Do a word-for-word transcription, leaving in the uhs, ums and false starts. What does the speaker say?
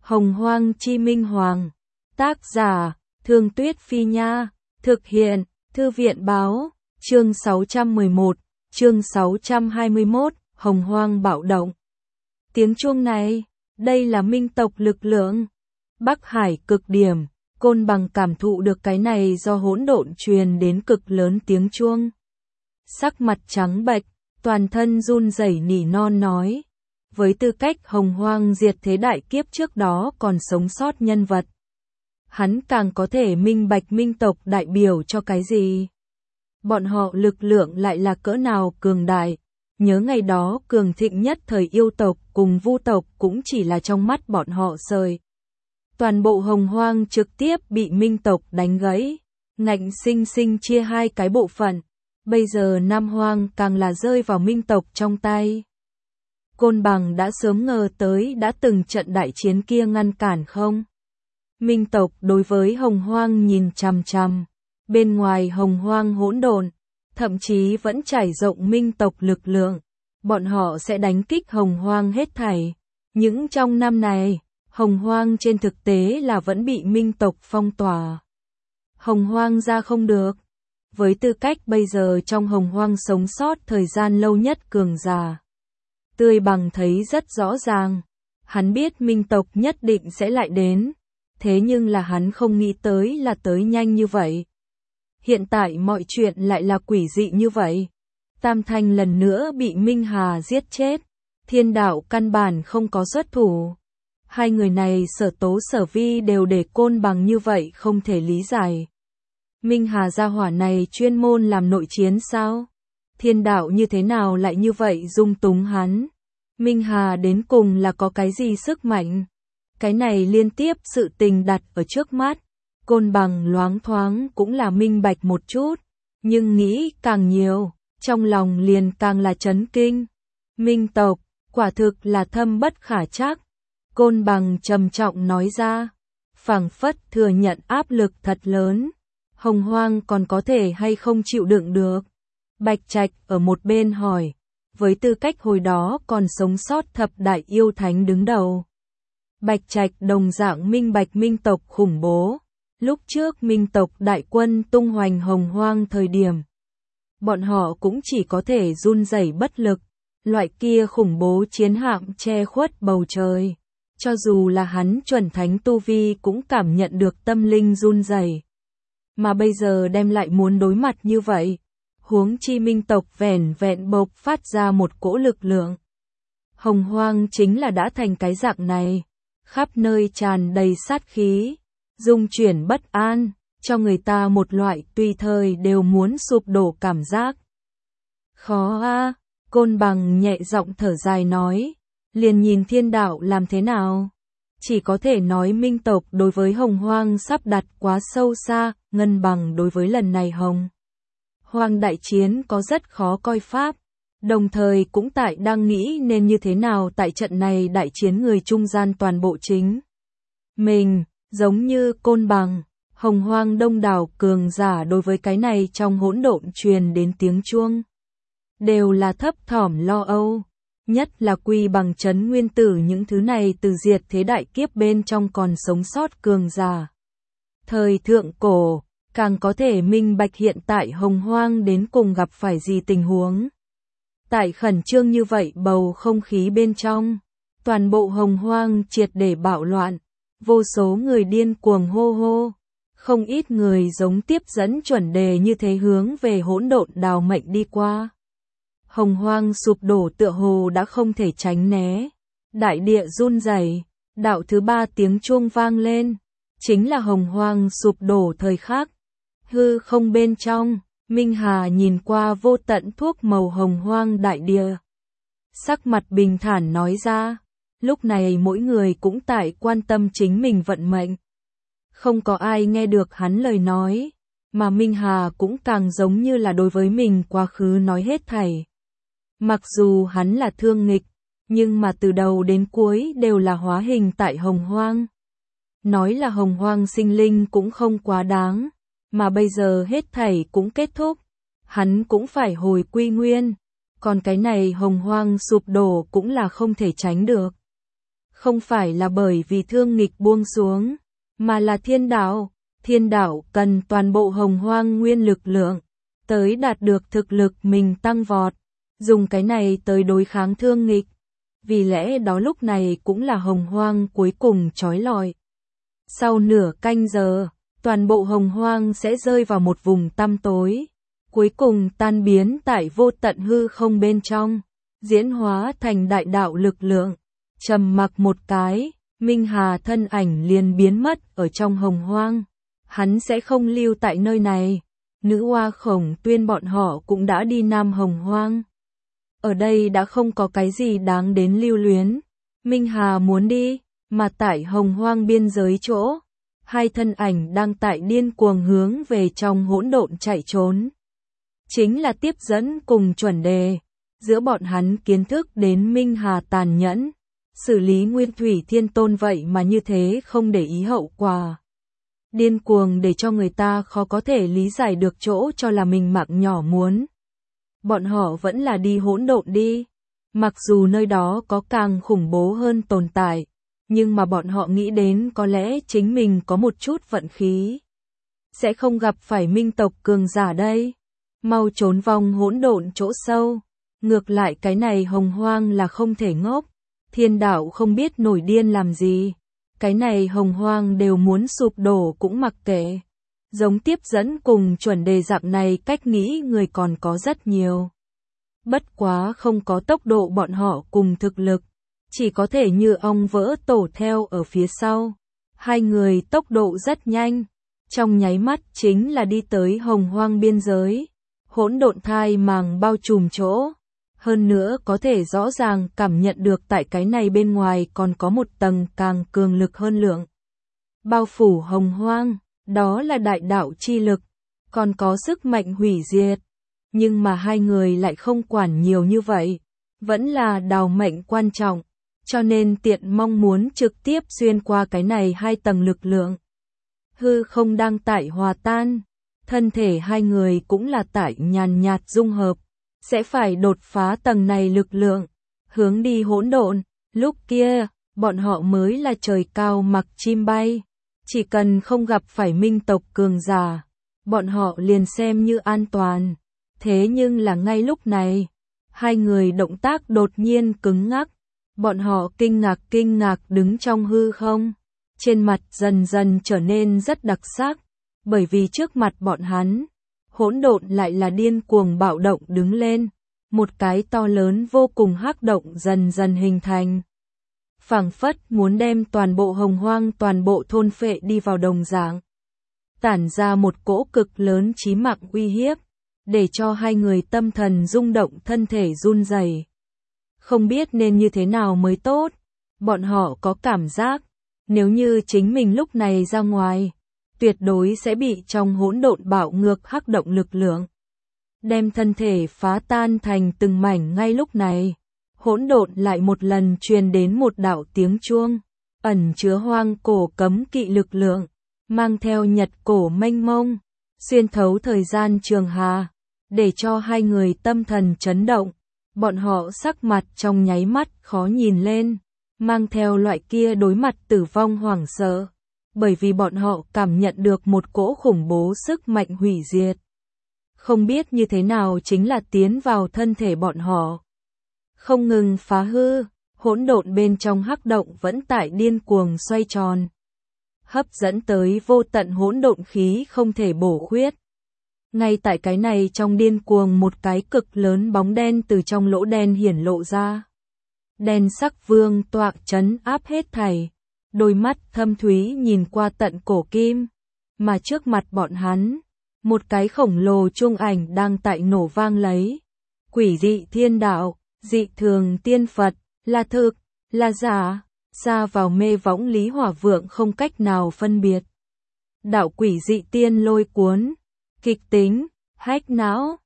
Hồng Hoang Chi Minh Hoàng. Tác giả, Thương Tuyết Phi Nha. Thực hiện, Thư viện Báo. Chương sáu trăm mười một, chương sáu trăm hai mươi mốt, Hồng Hoang bạo động. Tiếng chuông này, đây là minh tộc lực lượng. Bắc Hải cực điểm, Côn Bằng cảm thụ được cái này do hỗn độn truyền đến cực lớn tiếng chuông. Sắc mặt trắng bệch, toàn thân run rẩy nỉ non nói. Với tư cách Hồng Hoang diệt thế đại kiếp trước đó còn sống sót nhân vật, hắn càng có thể minh bạch minh tộc đại biểu cho cái gì. Bọn họ lực lượng lại là cỡ nào cường đại. Nhớ ngày đó cường thịnh nhất thời yêu tộc cùng vu tộc cũng chỉ là trong mắt bọn họ sời. Toàn bộ Hồng Hoang trực tiếp bị minh tộc đánh gãy, ngạnh sinh sinh chia hai cái bộ phận. Bây giờ Nam Hoang càng là rơi vào minh tộc trong tay. Côn Bằng đã sớm ngờ tới đã từng trận đại chiến kia ngăn cản không. Minh tộc đối với Hồng Hoang nhìn chằm chằm. Bên ngoài Hồng Hoang hỗn độn, thậm chí vẫn trải rộng minh tộc lực lượng. Bọn họ sẽ đánh kích Hồng Hoang hết thảy. Những trong năm này, Hồng Hoang trên thực tế là vẫn bị minh tộc phong tỏa. Hồng Hoang ra không được. Với tư cách bây giờ trong Hồng Hoang sống sót thời gian lâu nhất cường giả, Tươi Bằng thấy rất rõ ràng. Hắn biết minh tộc nhất định sẽ lại đến. Thế nhưng là hắn không nghĩ tới là tới nhanh như vậy. Hiện tại mọi chuyện lại là quỷ dị như vậy. Tam Thanh lần nữa bị Minh Hà giết chết. Thiên đạo căn bản không có xuất thủ. Hai người này Sở Tố Sở Vi đều để Côn Bằng như vậy không thể lý giải. Minh Hà gia hỏa này chuyên môn làm nội chiến sao? Thiên đạo như thế nào lại như vậy dung túng hắn? Minh Hà đến cùng là có cái gì sức mạnh? Cái này liên tiếp sự tình đặt ở trước mắt. Côn Bằng loáng thoáng cũng là minh bạch một chút, nhưng nghĩ càng nhiều, trong lòng liền càng là chấn kinh. Minh tộc, quả thực là thâm bất khả trắc. Côn Bằng trầm trọng nói ra, phảng phất thừa nhận áp lực thật lớn. Hồng Hoang còn có thể hay không chịu đựng được? Bạch Trạch ở một bên hỏi, với tư cách hồi đó còn sống sót thập đại yêu thánh đứng đầu. Bạch Trạch đồng dạng minh bạch minh tộc khủng bố. Lúc trước minh tộc đại quân tung hoành Hồng Hoang thời điểm, bọn họ cũng chỉ có thể run rẩy bất lực. Loại kia khủng bố chiến hạm che khuất bầu trời. Cho dù là hắn chuẩn thánh tu vi cũng cảm nhận được tâm linh run rẩy. Mà bây giờ đem lại muốn đối mặt như vậy. Huống chi minh tộc vẻn vẹn bộc phát ra một cỗ lực lượng. Hồng Hoang chính là đã thành cái dạng này. Khắp nơi tràn đầy sát khí, dung chuyển bất an, cho người ta một loại tùy thời đều muốn sụp đổ cảm giác. Khó a, Côn Bằng nhẹ giọng thở dài nói, liền nhìn thiên đạo làm thế nào. Chỉ có thể nói minh tộc đối với Hồng Hoang sắp đặt quá sâu xa, Ngân Bằng đối với lần này Hồng Hoang đại chiến có rất khó coi pháp. Đồng thời cũng tại đang nghĩ nên như thế nào tại trận này đại chiến người trung gian toàn bộ chính. Mình, giống như Côn Bằng, Hồng Hoang đông đảo cường giả đối với cái này trong hỗn độn truyền đến tiếng chuông. Đều là thấp thỏm lo âu, nhất là Quy Bằng Trấn Nguyên Tử những thứ này từ diệt thế đại kiếp bên trong còn sống sót cường giả. Thời thượng cổ, càng có thể minh bạch hiện tại Hồng Hoang đến cùng gặp phải gì tình huống. Tại khẩn trương như vậy bầu không khí bên trong, toàn bộ Hồng Hoang triệt để bạo loạn, vô số người điên cuồng hô hô, không ít người giống tiếp dẫn chuẩn đề như thế hướng về hỗn độn đào mệnh đi qua. Hồng Hoang sụp đổ tựa hồ đã không thể tránh né, đại địa run rẩy, đạo thứ ba tiếng chuông vang lên, chính là Hồng Hoang sụp đổ thời khắc. Hư không bên trong, Minh Hà nhìn qua vô tận thuốc màu Hồng Hoang đại địa. Sắc mặt bình thản nói ra, lúc này mỗi người cũng tại quan tâm chính mình vận mệnh. Không có ai nghe được hắn lời nói, mà Minh Hà cũng càng giống như là đối với mình quá khứ nói hết thảy. Mặc dù hắn là thương nghịch, nhưng mà từ đầu đến cuối đều là hóa hình tại Hồng Hoang. Nói là Hồng Hoang sinh linh cũng không quá đáng. Mà bây giờ hết thảy cũng kết thúc, hắn cũng phải hồi quy nguyên, còn cái này Hồng Hoang sụp đổ cũng là không thể tránh được. Không phải là bởi vì thương nghịch buông xuống, mà là thiên đạo. Thiên đạo cần toàn bộ hồng hoang nguyên lực lượng, tới đạt được thực lực mình tăng vọt, dùng cái này tới đối kháng thương nghịch. Vì lẽ đó lúc này cũng là hồng hoang cuối cùng chói lọi. Sau nửa canh giờ, toàn bộ hồng hoang sẽ rơi vào một vùng tăm tối, cuối cùng tan biến tại vô tận hư không bên trong, diễn hóa thành đại đạo lực lượng. Trầm mặc một cái, Minh Hà thân ảnh liền biến mất ở trong hồng hoang. Hắn sẽ không lưu tại nơi này. Nữ Hoa Khổng Tuyên bọn họ cũng đã đi Nam Hồng Hoang. Ở đây đã không có cái gì đáng đến lưu luyến. Minh Hà muốn đi, mà tại Hồng Hoang biên giới chỗ, hai thân ảnh đang tại điên cuồng hướng về trong hỗn độn chạy trốn. Chính là Tiếp Dẫn cùng Chuẩn Đề. Giữa bọn hắn kiến thức đến Minh Hà tàn nhẫn, xử lý Nguyên Thủy Thiên Tôn vậy mà như thế không để ý hậu quả. Điên cuồng để cho người ta khó có thể lý giải được chỗ cho là mình mạng nhỏ muốn. Bọn họ vẫn là đi hỗn độn đi. Mặc dù nơi đó có càng khủng bố hơn tồn tại, nhưng mà bọn họ nghĩ đến có lẽ chính mình có một chút vận khí. Sẽ không gặp phải minh tộc cường giả đây. Mau trốn vòng hỗn độn chỗ sâu. Ngược lại cái này hồng hoang là không thể ngốc. Thiên đạo không biết nổi điên làm gì. Cái này hồng hoang đều muốn sụp đổ cũng mặc kệ. Giống Tiếp Dẫn cùng Chuẩn Đề dạng này cách nghĩ người còn có rất nhiều. Bất quá không có tốc độ bọn họ cùng thực lực. Chỉ có thể như ong vỡ tổ theo ở phía sau. Hai người tốc độ rất nhanh. Trong nháy mắt chính là đi tới hồng hoang biên giới. Hỗn độn thai màng bao trùm chỗ. Hơn nữa có thể rõ ràng cảm nhận được tại cái này bên ngoài còn có một tầng càng cường lực hơn lượng. Bao phủ hồng hoang, đó là đại đạo chi lực, còn có sức mạnh hủy diệt. Nhưng mà hai người lại không quản nhiều như vậy, vẫn là đào mệnh quan trọng, cho nên tiện mong muốn trực tiếp xuyên qua cái này hai tầng lực lượng. Hư không đang tại hòa tan, thân thể hai người cũng là tại nhàn nhạt dung hợp. Sẽ phải đột phá tầng này lực lượng, hướng đi hỗn độn, lúc kia, bọn họ mới là trời cao mặc chim bay. Chỉ cần không gặp phải minh tộc cường giả, bọn họ liền xem như an toàn. Thế nhưng là ngay lúc này, hai người động tác đột nhiên cứng ngắc. Bọn họ kinh ngạc kinh ngạc đứng trong hư không. Trên mặt dần dần trở nên rất đặc sắc, bởi vì trước mặt bọn hắn, hỗn độn lại là điên cuồng bạo động đứng lên, một cái to lớn vô cùng hắc động dần dần hình thành. Phảng phất muốn đem toàn bộ hồng hoang toàn bộ thôn phệ đi vào đồng dạng. Tản ra một cỗ cực lớn chí mạng uy hiếp, để cho hai người tâm thần rung động thân thể run rẩy. Không biết nên như thế nào mới tốt, bọn họ có cảm giác, nếu như chính mình lúc này ra ngoài, tuyệt đối sẽ bị trong hỗn độn bạo ngược hắc động lực lượng, đem thân thể phá tan thành từng mảnh. Ngay lúc này, hỗn độn lại một lần truyền đến một đạo tiếng chuông, ẩn chứa hoang cổ cấm kỵ lực lượng, mang theo nhật cổ mênh mông, xuyên thấu thời gian trường hà, để cho hai người tâm thần chấn động, bọn họ sắc mặt trong nháy mắt khó nhìn lên, mang theo loại kia đối mặt tử vong hoảng sợ. Bởi vì bọn họ cảm nhận được một cỗ khủng bố sức mạnh hủy diệt. Không biết như thế nào chính là tiến vào thân thể bọn họ. Không ngừng phá hư, hỗn độn bên trong hắc động vẫn tại điên cuồng xoay tròn. Hấp dẫn tới vô tận hỗn độn khí không thể bổ khuyết. Ngay tại cái này trong điên cuồng một cái cực lớn bóng đen từ trong lỗ đen hiển lộ ra. Đen sắc vương tọa trấn áp hết thảy. Đôi mắt thâm thúy nhìn qua tận cổ kim, mà trước mặt bọn hắn, một cái khổng lồ chuông ảnh đang tại nổ vang lấy. Quỷ dị thiên đạo, dị thường tiên Phật, là thực, là giả, xa vào mê võng Lý Hỏa Vượng không cách nào phân biệt. Đạo quỷ dị tiên lôi cuốn, kịch tính, hách não,